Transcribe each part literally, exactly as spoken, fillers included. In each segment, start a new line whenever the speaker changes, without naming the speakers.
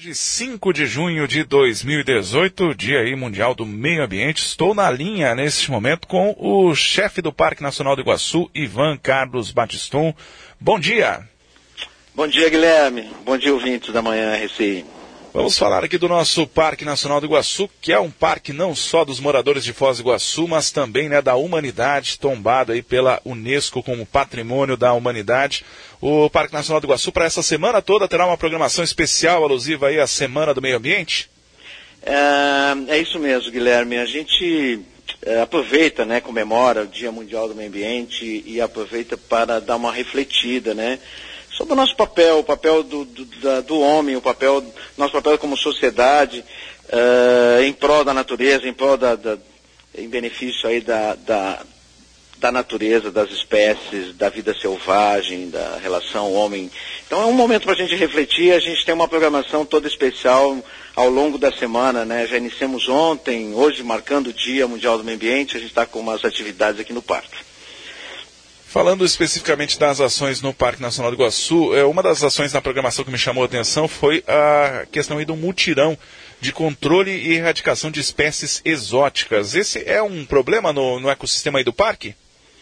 De cinco de junho de dois mil e dezoito, Dia aí Mundial do Meio Ambiente. Estou na linha neste momento com o chefe do Parque Nacional do Iguaçu, Ivan Carlos Batiston. Bom dia.
Bom dia, Guilherme. Bom dia, ouvintes da Manhã R C I.
Vamos falar aqui do nosso Parque Nacional do Iguaçu, que é um parque não só dos moradores de Foz do Iguaçu, mas também, né, da humanidade, tombado aí pela Unesco como Patrimônio da Humanidade. O Parque Nacional do Iguaçu, para essa semana toda, terá uma programação especial alusiva aí à Semana do Meio Ambiente?
É, é isso mesmo, Guilherme. A gente é, aproveita, né, comemora o Dia Mundial do Meio Ambiente e aproveita para dar uma refletida, né, sobre o nosso papel, o papel do, do, da, do homem, o papel, nosso papel como sociedade, uh, em prol da natureza, em prol da, da em benefício aí da, da, da natureza, das espécies, da vida selvagem, da relação homem. Então é um momento para a gente refletir. A gente tem uma programação toda especial ao longo da semana, né? Já iniciamos ontem, hoje marcando o Dia Mundial do Meio Ambiente, a gente está com umas atividades aqui no parque.
Falando especificamente das ações no Parque Nacional do Iguaçu, uma das ações na programação que me chamou a atenção foi a questão aí do mutirão de controle e erradicação de espécies exóticas. Esse é um problema no, no ecossistema aí do parque?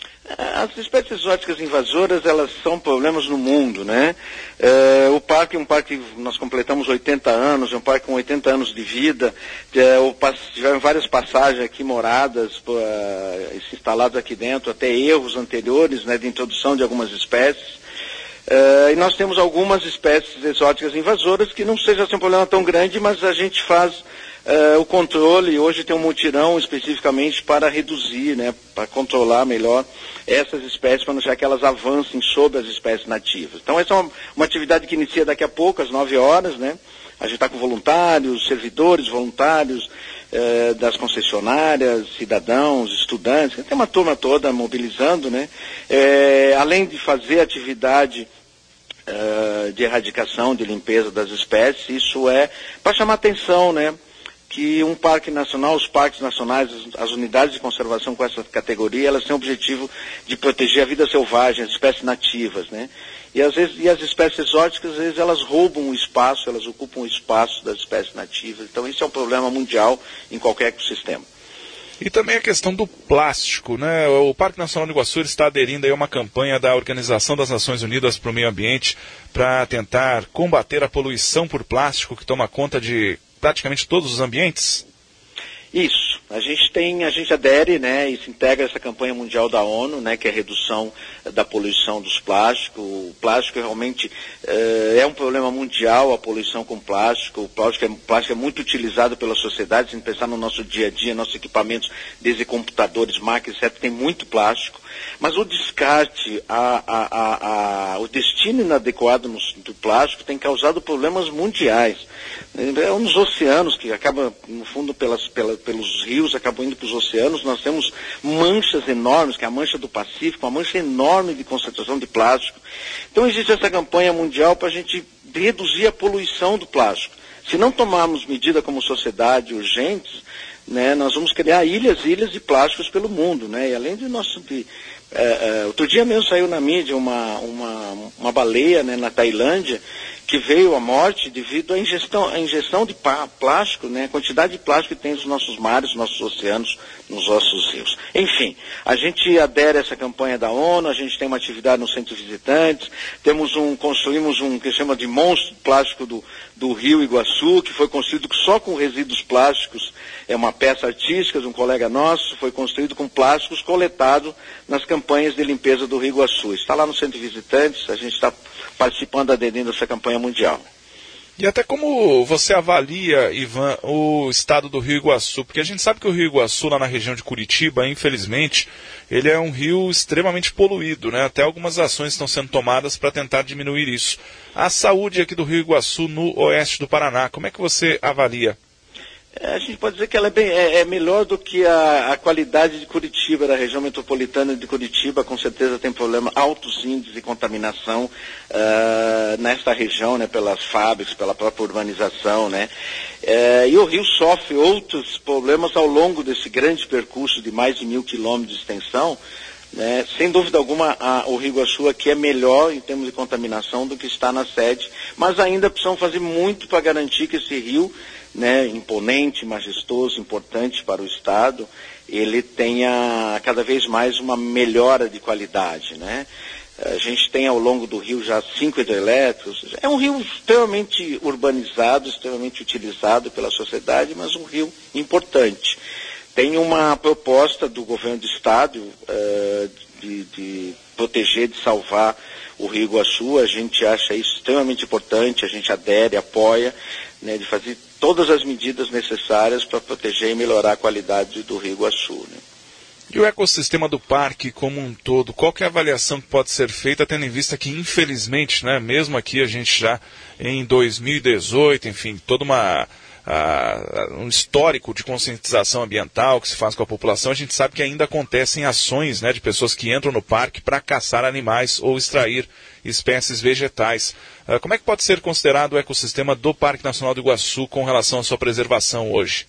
As espécies exóticas invasoras, elas são problemas no mundo, né? É, o parque é um parque, nós completamos oitenta anos, é um parque com oitenta anos de vida, é, o, tiveram várias passagens aqui moradas, uh, instaladas aqui dentro, até erros anteriores, né, de introdução de algumas espécies. Uh, e nós temos algumas espécies exóticas invasoras que não seja assim, um problema tão grande, mas a gente faz uh, o controle. Hoje tem um mutirão especificamente para reduzir, né, para controlar melhor essas espécies, para não deixar que elas avancem sobre as espécies nativas. Então essa é uma, uma atividade que inicia daqui a pouco, às nove horas, né? A gente está com voluntários, servidores voluntários, eh, das concessionárias, cidadãos, estudantes, tem uma turma toda mobilizando, né? Eh, além de fazer atividade uh, de erradicação, de limpeza das espécies, isso é para chamar atenção, né? Que um parque nacional, os parques nacionais, as unidades de conservação com essa categoria, elas têm o objetivo de proteger a vida selvagem, as espécies nativas, né? E às vezes, e as espécies exóticas, às vezes elas roubam o espaço, elas ocupam o espaço das espécies nativas. Então isso é um problema mundial em qualquer ecossistema.
E também a questão do plástico, né? O Parque Nacional do Iguaçu está aderindo aí a uma campanha da Organização das Nações Unidas para o Meio Ambiente para tentar combater a poluição por plástico que toma conta de praticamente todos os ambientes?
Isso. A gente tem, a gente adere, né, e se integra essa campanha mundial da ONU, né, que é a redução da poluição dos plásticos. O plástico realmente uh, é um problema mundial, a poluição com plástico. O plástico é, o plástico é muito utilizado pela sociedade, se a gente pensar no nosso dia a dia, nossos equipamentos, desde computadores, máquinas, etcétera, tem muito plástico. Mas o descarte, a, a, a, a, o destino inadequado no, do plástico tem causado problemas mundiais. É um dos oceanos que acaba, no fundo, pelas, pela, pelos rios, acabam indo para os oceanos. Nós temos manchas enormes, que é a mancha do Pacífico, uma mancha enorme de concentração de plástico. Então existe essa campanha mundial para a gente reduzir a poluição do plástico. Se não tomarmos medidas como sociedade urgentes, né, nós vamos criar ilhas e ilhas de plásticos pelo mundo, né? E além de nosso... De, é, é, outro dia mesmo saiu na mídia uma, uma, uma baleia, né, na Tailândia, que veio à morte devido à ingestão, à ingestão de plástico, né, a quantidade de plástico que tem nos nossos mares, nos nossos oceanos, nos nossos rios. Enfim, a gente adere a essa campanha da ONU, a gente tem uma atividade no Centro de Visitantes, temos um, construímos um que chama de monstro plástico do, do Rio Iguaçu, que foi construído só com resíduos plásticos, é uma peça artística de um colega nosso, foi construído com plásticos coletados nas campanhas de limpeza do Rio Iguaçu. Está lá no Centro de Visitantes, a gente está participando, aderindo a essa campanha mundial.
E até como você avalia, Ivan, o estado do Rio Iguaçu? Porque a gente sabe que o Rio Iguaçu, lá na região de Curitiba, infelizmente, ele é um rio extremamente poluído, né? Até algumas ações estão sendo tomadas para tentar diminuir isso. A saúde aqui do Rio Iguaçu, no oeste do Paraná, como é que você avalia?
É, a gente pode dizer que ela é, bem, é, é melhor do que a, a qualidade de Curitiba, da região metropolitana de Curitiba. Com certeza tem problema, altos índices de contaminação uh, nesta região, né, pelas fábricas, pela própria urbanização, né? É, e o Rio sofre outros problemas ao longo desse grande percurso de mais de mil quilômetros de extensão, né? Sem dúvida alguma, a, o Rio Iguaçu aqui é melhor em termos de contaminação do que está na sede, mas ainda precisam fazer muito para garantir que esse rio, né, imponente, majestoso, importante para o Estado, ele tenha cada vez mais uma melhora de qualidade, né? A gente tem ao longo do rio já cinco hidrelétricos. É um rio extremamente urbanizado, extremamente utilizado pela sociedade, mas um rio importante. Tem uma proposta do governo do Estado uh, de, de proteger, de salvar o Rio Iguaçu. A gente acha isso extremamente importante, a gente adere, apoia, né, de fazer todas as medidas necessárias para proteger e melhorar a qualidade do Rio Iguaçu, né?
E o ecossistema do parque como um todo, qual que é a avaliação que pode ser feita, tendo em vista que, infelizmente, né, mesmo aqui a gente já em dois mil e dezoito, enfim, toda uma... Uh, um histórico de conscientização ambiental que se faz com a população, a gente sabe que ainda acontecem ações, né, de pessoas que entram no parque para caçar animais ou extrair espécies vegetais. Uh, como é que pode ser considerado o ecossistema do Parque Nacional do Iguaçu com relação à sua preservação hoje?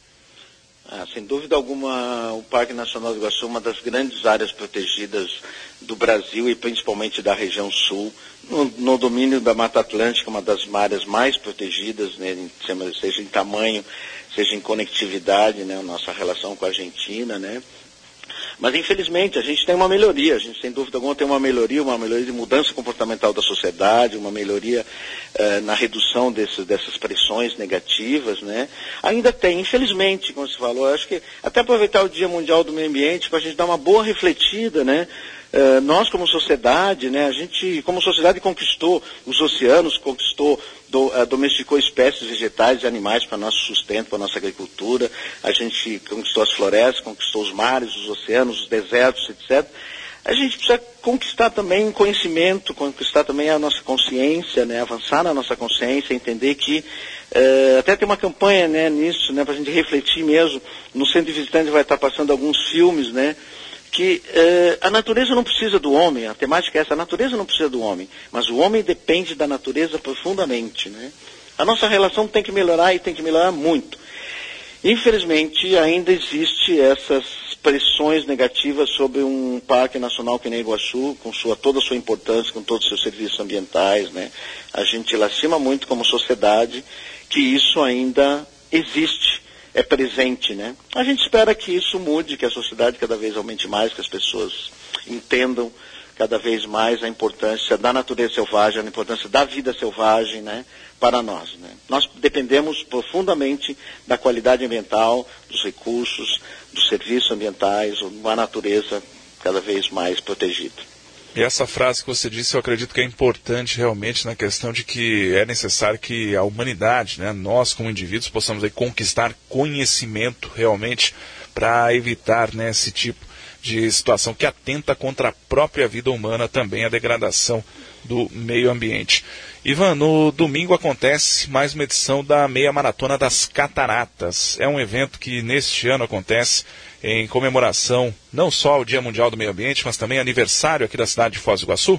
Ah, sem dúvida alguma, o Parque Nacional do Iguaçu é uma das grandes áreas protegidas do Brasil e principalmente da região sul. No, no domínio da Mata Atlântica, uma das áreas mais protegidas, né, seja em tamanho, seja em conectividade, né, nossa relação com a Argentina, né. Mas, infelizmente, a gente tem uma melhoria, a gente, sem dúvida alguma, tem uma melhoria, uma melhoria de mudança comportamental da sociedade, uma melhoria eh, na redução desse, dessas pressões negativas, né. Ainda tem, infelizmente, como você falou, eu acho que até aproveitar o Dia Mundial do Meio Ambiente para a gente dar uma boa refletida, né. Uh, nós como sociedade, né, a gente como sociedade conquistou os oceanos, conquistou, do, uh, domesticou espécies vegetais e animais para nosso sustento, para nossa agricultura, a gente conquistou as florestas, conquistou os mares, os oceanos, os desertos, etcétera. A gente precisa conquistar também conhecimento, conquistar também a nossa consciência, né, avançar na nossa consciência, entender que uh, até tem uma campanha, né, nisso, né, para a gente refletir mesmo. No Centro de Visitantes vai estar passando alguns filmes, né, que eh, a natureza não precisa do homem, a temática é essa, a natureza não precisa do homem, mas o homem depende da natureza profundamente, né? A nossa relação tem que melhorar e tem que melhorar muito. Infelizmente, ainda existe essas pressões negativas sobre um parque nacional que nem Iguaçu, com sua, toda a sua importância, com todos os seus serviços ambientais, né? A gente lastima muito como sociedade que isso ainda existe. É presente, né? A gente espera que isso mude, que a sociedade cada vez aumente mais, que as pessoas entendam cada vez mais a importância da natureza selvagem, a importância da vida selvagem, né, para nós, né? Nós dependemos profundamente da qualidade ambiental, dos recursos, dos serviços ambientais, uma natureza cada vez mais protegida.
E essa frase que você disse, eu acredito que é importante realmente na questão de que é necessário que a humanidade, né, nós como indivíduos, possamos aí conquistar conhecimento realmente para evitar, né, esse tipo de situação que atenta contra a própria vida humana, também a degradação do meio ambiente. Ivan, no domingo acontece mais uma edição da Meia Maratona das Cataratas. É um evento que neste ano acontece em comemoração não só ao Dia Mundial do Meio Ambiente, mas também aniversário aqui da cidade de Foz do Iguaçu?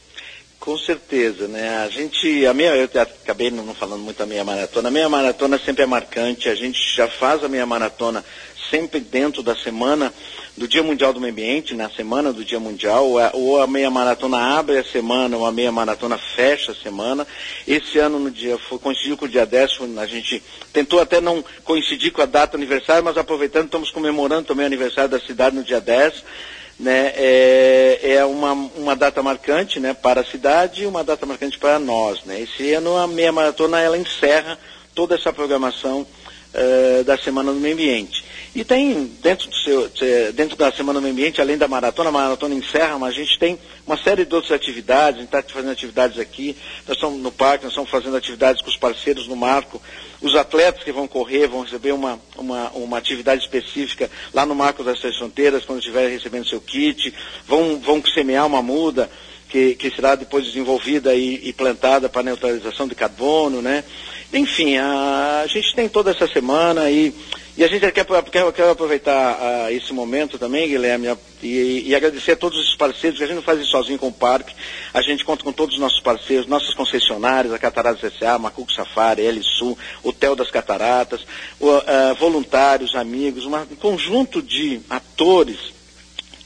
Com certeza, né? A gente, a meia, eu acabei não falando muito da meia maratona, a meia maratona sempre é marcante, a gente já faz a meia maratona sempre dentro da semana do Dia Mundial do Meio Ambiente, na semana do Dia Mundial, ou a meia maratona abre a semana, ou a meia maratona fecha a semana. Esse ano, no dia, foi, coincidiu com o dia dez, a gente tentou até não coincidir com a data do aniversário, mas aproveitando, estamos comemorando também o aniversário da cidade no dia dez, né? É, é uma, uma data marcante, né, para a cidade e uma data marcante para nós, né? Esse ano a meia maratona, ela encerra toda essa programação uh, da Semana do Meio Ambiente. E tem, dentro, do seu, dentro da Semana do Meio Ambiente, além da maratona, a maratona encerra, mas a gente tem uma série de outras atividades, a gente está fazendo atividades aqui, nós estamos no parque, nós estamos fazendo atividades com os parceiros no Marco, os atletas que vão correr vão receber uma, uma, uma atividade específica lá no Marco das Três Fronteiras, quando estiverem recebendo seu kit, vão, vão semear uma muda, que, que será depois desenvolvida e, e plantada para neutralização de carbono, né? Enfim, a, a gente tem toda essa semana e, e a gente quer, quer, quer aproveitar uh, esse momento também, Guilherme, e, e agradecer a todos os parceiros, que a gente não faz isso sozinho com o parque, a gente conta com todos os nossos parceiros, nossas concessionárias, a Cataratas S A, Macuco Safari, L Sul, Hotel das Cataratas, uh, uh, voluntários, amigos, uma, um conjunto de atores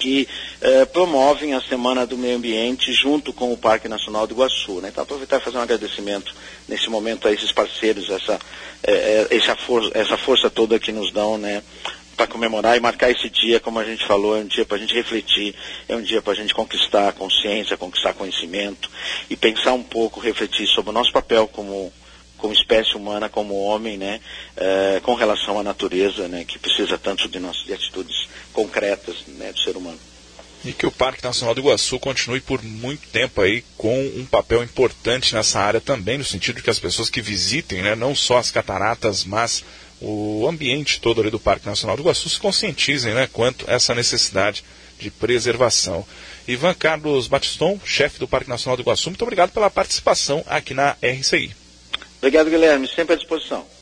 que eh, promovem a Semana do Meio Ambiente junto com o Parque Nacional do Iguaçu, né? Então, aproveitar e fazer um agradecimento nesse momento a esses parceiros, essa, eh, essa, for- essa força toda que nos dão, né, para comemorar e marcar esse dia, como a gente falou, é um dia para a gente refletir, é um dia para a gente conquistar a consciência, conquistar conhecimento e pensar um pouco, refletir sobre o nosso papel como como espécie humana, como homem, né, eh, com relação à natureza, né, que precisa tanto de nós, de atitudes concretas, né, do ser humano.
E que o Parque Nacional do Iguaçu continue por muito tempo aí com um papel importante nessa área também, no sentido de que as pessoas que visitem, né, não só as cataratas, mas o ambiente todo ali do Parque Nacional do Iguaçu se conscientizem, né, quanto a essa necessidade de preservação. Ivan Carlos Batiston, chefe do Parque Nacional do Iguaçu, muito obrigado pela participação aqui na R C I.
Obrigado, Guilherme. Sempre à disposição.